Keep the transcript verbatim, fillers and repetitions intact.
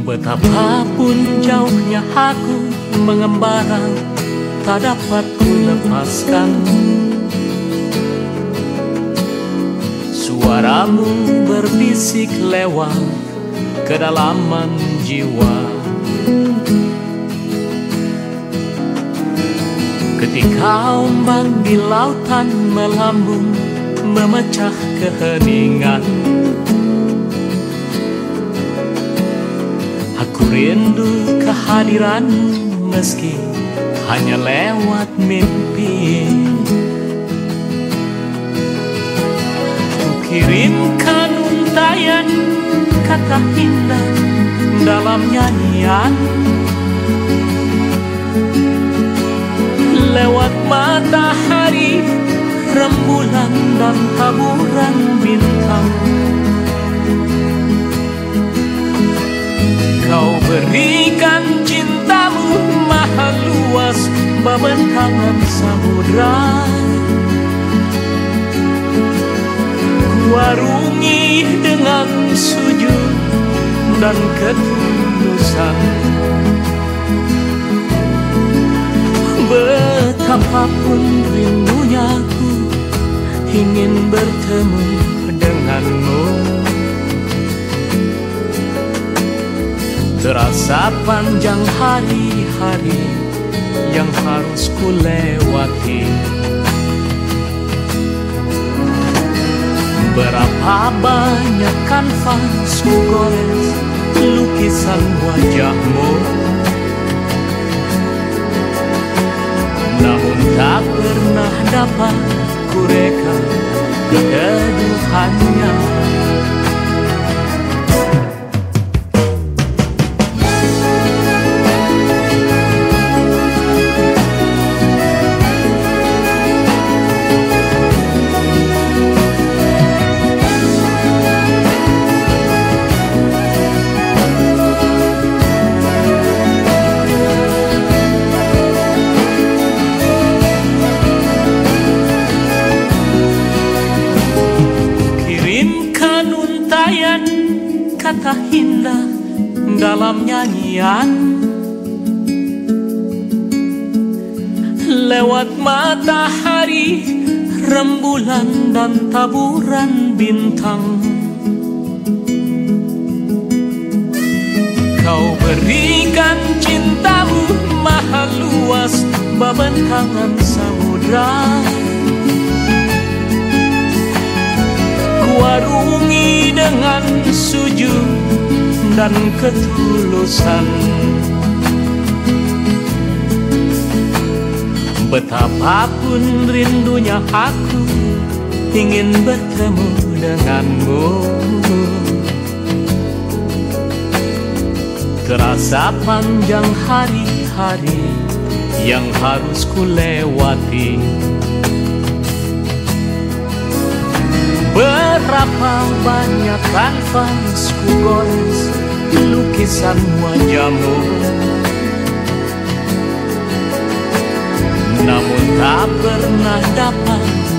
Betapapun jauhnya aku mengembara, tak dapat ku lepaskan suaramu berbisik lewat kedalaman jiwa. Ketika ombak di lautan melambung memecah keheningan, aku rindu kehadiranmu meski hanya lewat mimpi. Ku kirimkan untayan kata indah dalam nyanyian, lewat matahari, rembulan dan taburan bintang. Kau berikan cintamu maha luas membentangan samudra. Ku arungi dengan sujud dan ketulusan. Betapapun rindunya aku ingin bertemu denganmu. Terasa panjang hari-hari yang harus ku lewati. Berapa banyak kanvas ku gores lukisan wajahmu, namun tak pernah dapat ku reka keteduhannya. Kata indah dalam nyanyian, lewat matahari, rembulan dan taburan bintang. Kau berikan cintamu maha luas membentangan samudra. Ku arungi dengan sujud dan ketulusan. Betapapun rindunya aku ingin bertemu denganmu. Terasa panjang hari-hari yang harus ku lewati. Berapa banyak kanvas ku gores lukisan wajahmu, namun tak pernah dapat